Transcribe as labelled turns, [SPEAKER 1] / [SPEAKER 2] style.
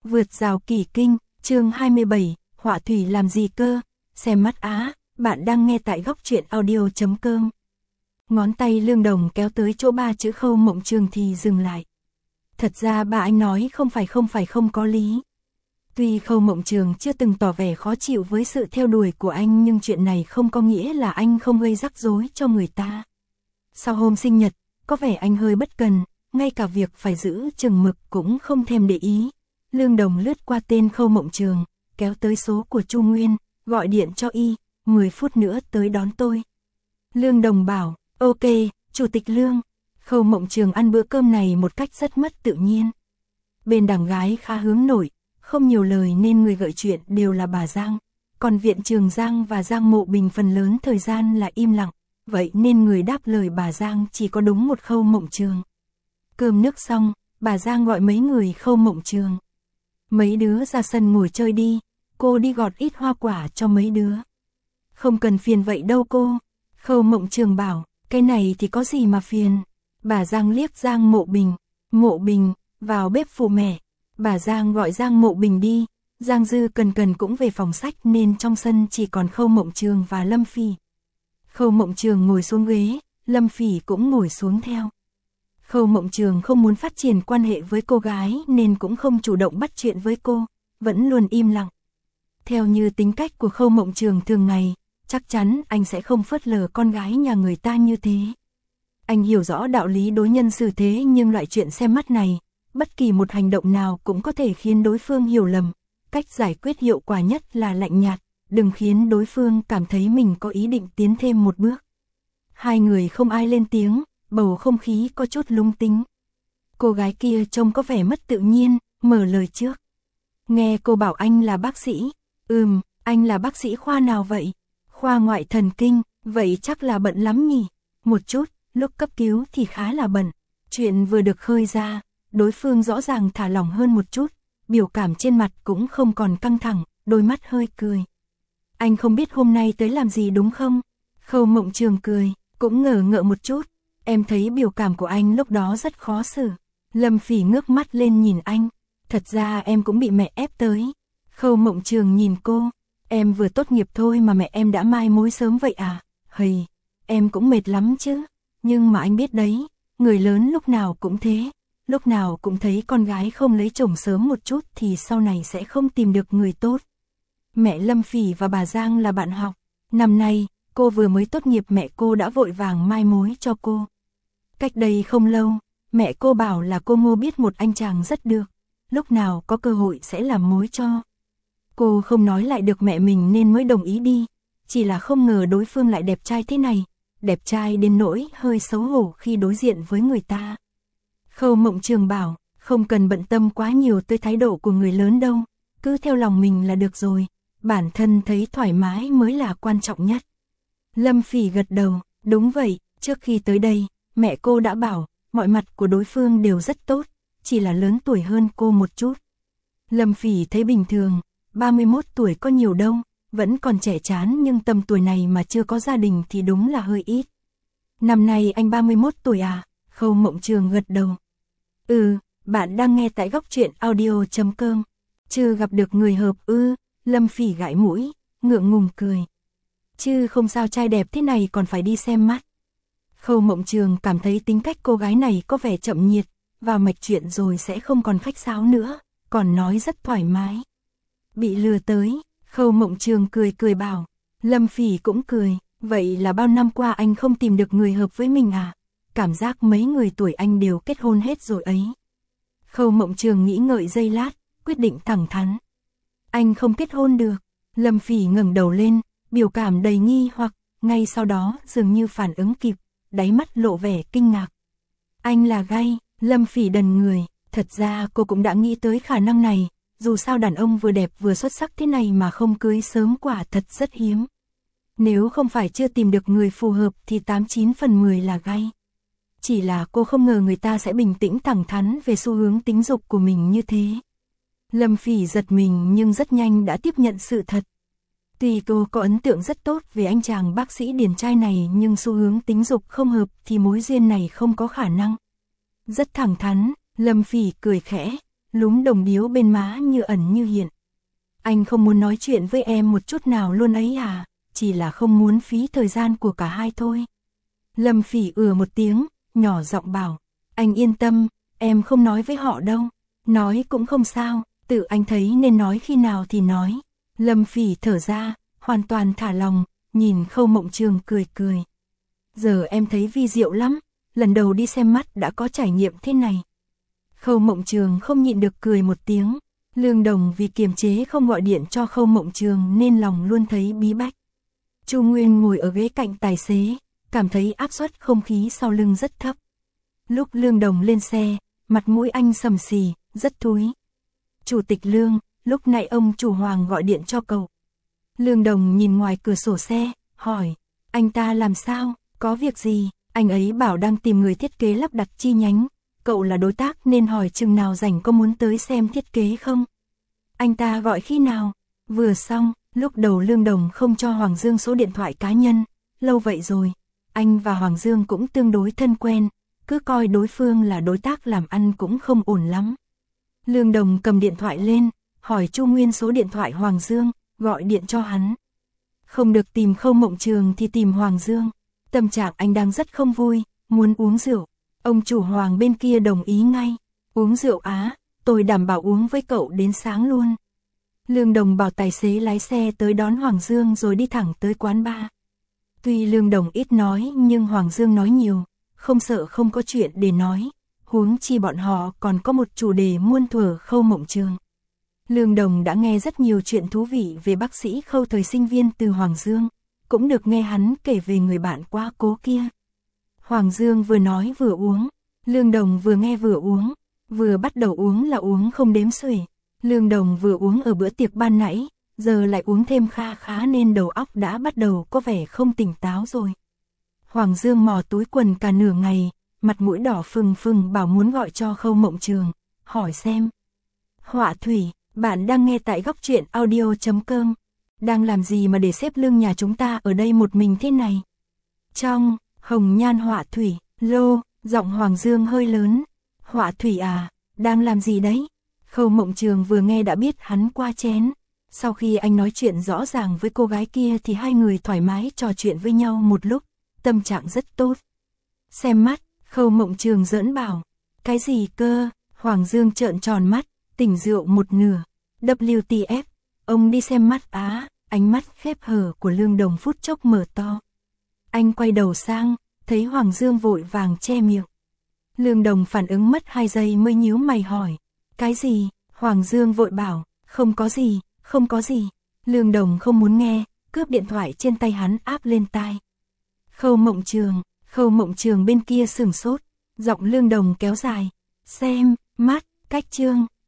[SPEAKER 1] Vượt rào kỳ kinh, chương 27, họa thủy làm gì cơ, xem mắt á, bạn đang nghe tại góc truyện audio.com. Ngón tay Lương Đồng kéo tới chỗ ba chữ Khâu Mộng Trường thì dừng lại. Thật ra bà anh nói không phải không có lý. Tuy Khâu Mộng Trường chưa từng tỏ vẻ khó chịu với sự theo đuổi của anh nhưng chuyện này không có nghĩa là anh không gây rắc rối cho người ta. Sau hôm sinh nhật, có vẻ anh hơi bất cần, ngay cả việc phải giữ chừng mực cũng không thèm để ý. Lương Đồng lướt qua tên Khâu Mộng Trường, kéo tới số của Chu Nguyên, gọi điện cho y, 10 phút nữa tới đón tôi. Lương Đồng bảo, ok, Chủ tịch Lương. Khâu Mộng Trường ăn bữa cơm này một cách rất mất tự nhiên. Bên đảng gái khá hướng nội, không nhiều lời nên người gợi chuyện đều là bà Giang. Còn Viện Trường Giang và Giang Mộ Bình phần lớn thời gian là im lặng, vậy nên người đáp lời bà Giang chỉ có đúng một Khâu Mộng Trường. Cơm nước xong, bà Giang gọi mấy người Khâu Mộng Trường. Mấy đứa ra sân ngồi chơi đi, cô đi gọt ít hoa quả cho mấy đứa. Không cần phiền vậy đâu cô. Khâu Mộng Trường bảo, cái này thì có gì mà phiền. Bà Giang liếc Giang Mộ Bình, vào bếp phụ mẹ. Bà Giang gọi Giang Mộ Bình đi, Giang Dư Cần cũng về phòng sách nên trong sân chỉ còn Khâu Mộng Trường và Lâm Phỉ. Khâu Mộng Trường ngồi xuống ghế, Lâm Phỉ cũng ngồi xuống theo. Khâu Mộng Trường không muốn phát triển quan hệ với cô gái nên cũng không chủ động bắt chuyện với cô, vẫn luôn im lặng. Theo như tính cách của Khâu Mộng Trường thường ngày, chắc chắn anh sẽ không phớt lờ con gái nhà người ta như thế. Anh hiểu rõ đạo lý đối nhân xử thế nhưng loại chuyện xem mắt này, bất kỳ một hành động nào cũng có thể khiến đối phương hiểu lầm. Cách giải quyết hiệu quả nhất là lạnh nhạt, đừng khiến đối phương cảm thấy mình có ý định tiến thêm một bước. Hai người không ai lên tiếng, bầu không khí có chút lung túng. Cô gái kia trông có vẻ mất tự nhiên, mở lời trước. Nghe cô bảo anh là bác sĩ. Anh là bác sĩ khoa nào vậy? Khoa ngoại thần kinh, vậy chắc là bận lắm nhỉ? Một chút, lúc cấp cứu thì khá là bận. Chuyện vừa được khơi ra, đối phương rõ ràng thả lỏng hơn một chút, biểu cảm trên mặt cũng không còn căng thẳng, đôi mắt hơi cười. Anh không biết hôm nay tới làm gì đúng không? Khâu Mộng Trường cười, cũng ngờ ngợ một chút. Em thấy biểu cảm của anh lúc đó rất khó xử. Lâm Phỉ ngước mắt lên nhìn anh. Thật ra em cũng bị mẹ ép tới. Khâu Mộng Trường nhìn cô. Em vừa tốt nghiệp thôi mà mẹ em đã mai mối sớm vậy à? Hầy, em cũng mệt lắm chứ. Nhưng mà anh biết đấy, người lớn lúc nào cũng thế. Lúc nào cũng thấy con gái không lấy chồng sớm một chút thì sau này sẽ không tìm được người tốt. Mẹ Lâm Phỉ và bà Giang là bạn học. Năm nay, cô vừa mới tốt nghiệp mẹ cô đã vội vàng mai mối cho cô. Cách đây không lâu, mẹ cô bảo là cô Ngô biết một anh chàng rất được, lúc nào có cơ hội sẽ làm mối cho. Cô không nói lại được mẹ mình nên mới đồng ý đi, chỉ là không ngờ đối phương lại đẹp trai thế này, đẹp trai đến nỗi hơi xấu hổ khi đối diện với người ta. Khâu Mộng Trường bảo, không cần bận tâm quá nhiều tới thái độ của người lớn đâu, cứ theo lòng mình là được rồi, bản thân thấy thoải mái mới là quan trọng nhất. Lâm Phỉ gật đầu, đúng vậy, trước khi tới đây, mẹ cô đã bảo, mọi mặt của đối phương đều rất tốt, chỉ là lớn tuổi hơn cô một chút. Lâm Phỉ thấy bình thường, 31 tuổi có nhiều đâu, vẫn còn trẻ chán nhưng tầm tuổi này mà chưa có gia đình thì đúng là hơi ít. Năm nay anh 31 tuổi à? Khâu Mộng Trường gật đầu. Bạn đang nghe tại góc truyện audio.com. Chưa gặp được người hợp Lâm Phỉ gãi mũi, ngượng ngùng cười. Chứ không sao trai đẹp thế này còn phải đi xem mắt. Khâu Mộng Trường cảm thấy tính cách cô gái này có vẻ chậm nhiệt, vào mạch chuyện rồi sẽ không còn khách sáo nữa, còn nói rất thoải mái. Bị lừa tới, Khâu Mộng Trường cười bảo. Lâm Phỉ cũng cười, vậy là bao năm qua anh không tìm được người hợp với mình à? Cảm giác mấy người tuổi anh đều kết hôn hết rồi ấy. Khâu Mộng Trường nghĩ ngợi giây lát, quyết định thẳng thắn. Anh không kết hôn được. Lâm Phỉ ngẩng đầu lên, biểu cảm đầy nghi hoặc, ngay sau đó dường như phản ứng kịp, đáy mắt lộ vẻ kinh ngạc. Anh là gay? Lâm Phỉ đần người, thật ra cô cũng đã nghĩ tới khả năng này, dù sao đàn ông vừa đẹp vừa xuất sắc thế này mà không cưới sớm quả thật rất hiếm. Nếu không phải chưa tìm được người phù hợp thì 89 phần 10 là gay. Chỉ là cô không ngờ người ta sẽ bình tĩnh thẳng thắn về xu hướng tính dục của mình như thế. Lâm Phỉ giật mình nhưng rất nhanh đã tiếp nhận sự thật. Tuy cô có ấn tượng rất tốt về anh chàng bác sĩ điển trai này nhưng xu hướng tính dục không hợp thì mối duyên này không có khả năng. Rất thẳng thắn, Lâm Phỉ cười khẽ, lúm đồng điếu bên má như ẩn như hiện. Anh không muốn nói chuyện với em một chút nào luôn ấy à, chỉ là không muốn phí thời gian của cả hai thôi. Lâm Phỉ một tiếng, nhỏ giọng bảo, anh yên tâm, em không nói với họ đâu, nói cũng không sao, tự anh thấy nên nói khi nào thì nói. Lâm Phỉ thở ra, hoàn toàn thả lòng, nhìn Khâu Mộng Trường cười cười. Giờ em thấy vi diệu lắm, lần đầu đi xem mắt đã có trải nghiệm thế này. Khâu Mộng Trường không nhịn được cười một tiếng. Lương Đồng vì kiềm chế không gọi điện cho Khâu Mộng Trường nên lòng luôn thấy bí bách. Chu Nguyên ngồi ở ghế cạnh tài xế, cảm thấy áp suất không khí sau lưng rất thấp. Lúc Lương Đồng lên xe, mặt mũi anh sầm xì, rất thúi. Chủ tịch Lương, lúc nãy ông chủ Hoàng gọi điện cho cậu. Lương Đồng nhìn ngoài cửa sổ xe, hỏi, anh ta làm sao, có việc gì? Anh ấy bảo đang tìm người thiết kế lắp đặt chi nhánh. Cậu là đối tác nên hỏi chừng nào rảnh có muốn tới xem thiết kế không? Anh ta gọi khi nào? Vừa xong, lúc đầu Lương Đồng không cho Hoàng Dương số điện thoại cá nhân. Lâu vậy rồi, anh và Hoàng Dương cũng tương đối thân quen, cứ coi đối phương là đối tác làm ăn cũng không ổn lắm. Lương Đồng cầm điện thoại lên, hỏi Chu Nguyên số điện thoại Hoàng Dương, gọi điện cho hắn. Không được tìm Khâu Mộng Trường thì tìm Hoàng Dương. Tâm trạng anh đang rất không vui, muốn uống rượu. Ông chủ Hoàng bên kia đồng ý ngay. Uống rượu á, tôi đảm bảo uống với cậu đến sáng luôn. Lương Đồng bảo tài xế lái xe tới đón Hoàng Dương rồi đi thẳng tới quán bar. Tuy Lương Đồng ít nói nhưng Hoàng Dương nói nhiều, không sợ không có chuyện để nói. Huống chi bọn họ còn có một chủ đề muôn thuở Khâu Mộng Trường. Lương Đồng đã nghe rất nhiều chuyện thú vị về bác sĩ Khâu thời sinh viên từ Hoàng Dương, cũng được nghe hắn kể về người bạn quá cố kia. Hoàng Dương vừa nói vừa uống, Lương Đồng vừa nghe vừa uống, vừa bắt đầu uống là uống không đếm xuể. Lương Đồng vừa uống ở bữa tiệc ban nãy, giờ lại uống thêm kha khá nên đầu óc đã bắt đầu có vẻ không tỉnh táo rồi. Hoàng Dương mò túi quần cả nửa ngày, mặt mũi đỏ phừng phừng bảo muốn gọi cho Khâu Mộng Trường, hỏi xem. Họa Thủy, bạn đang nghe tại góc truyện audio.com, đang làm gì mà để xếp Lương nhà chúng ta ở đây một mình thế này? Trong Hồng Nhan Họa Thủy, lô, giọng Hoàng Dương hơi lớn. Họa Thủy à, đang làm gì đấy? Khâu Mộng Trường vừa nghe đã biết hắn qua chén. Sau khi anh nói chuyện rõ ràng với cô gái kia thì hai người thoải mái trò chuyện với nhau một lúc, tâm trạng rất tốt. Xem mắt, Khâu Mộng Trường giỡn bảo. Cái gì cơ? Hoàng Dương trợn tròn mắt, tỉnh rượu một nửa. WTF, ông đi xem mắt á? Ánh mắt khép hờ của Lương Đồng phút chốc mở to. Anh quay đầu sang, thấy Hoàng Dương vội vàng che miệng. Lương Đồng phản ứng mất 2 giây mới nhíu mày hỏi. Cái gì? Hoàng Dương vội bảo, không có gì, không có gì. Lương Đồng không muốn nghe, cướp điện thoại trên tay hắn áp lên tai. Khâu Mộng Trường bên kia sửng sốt, giọng Lương Đồng kéo dài. Xem, mắt, cách chương.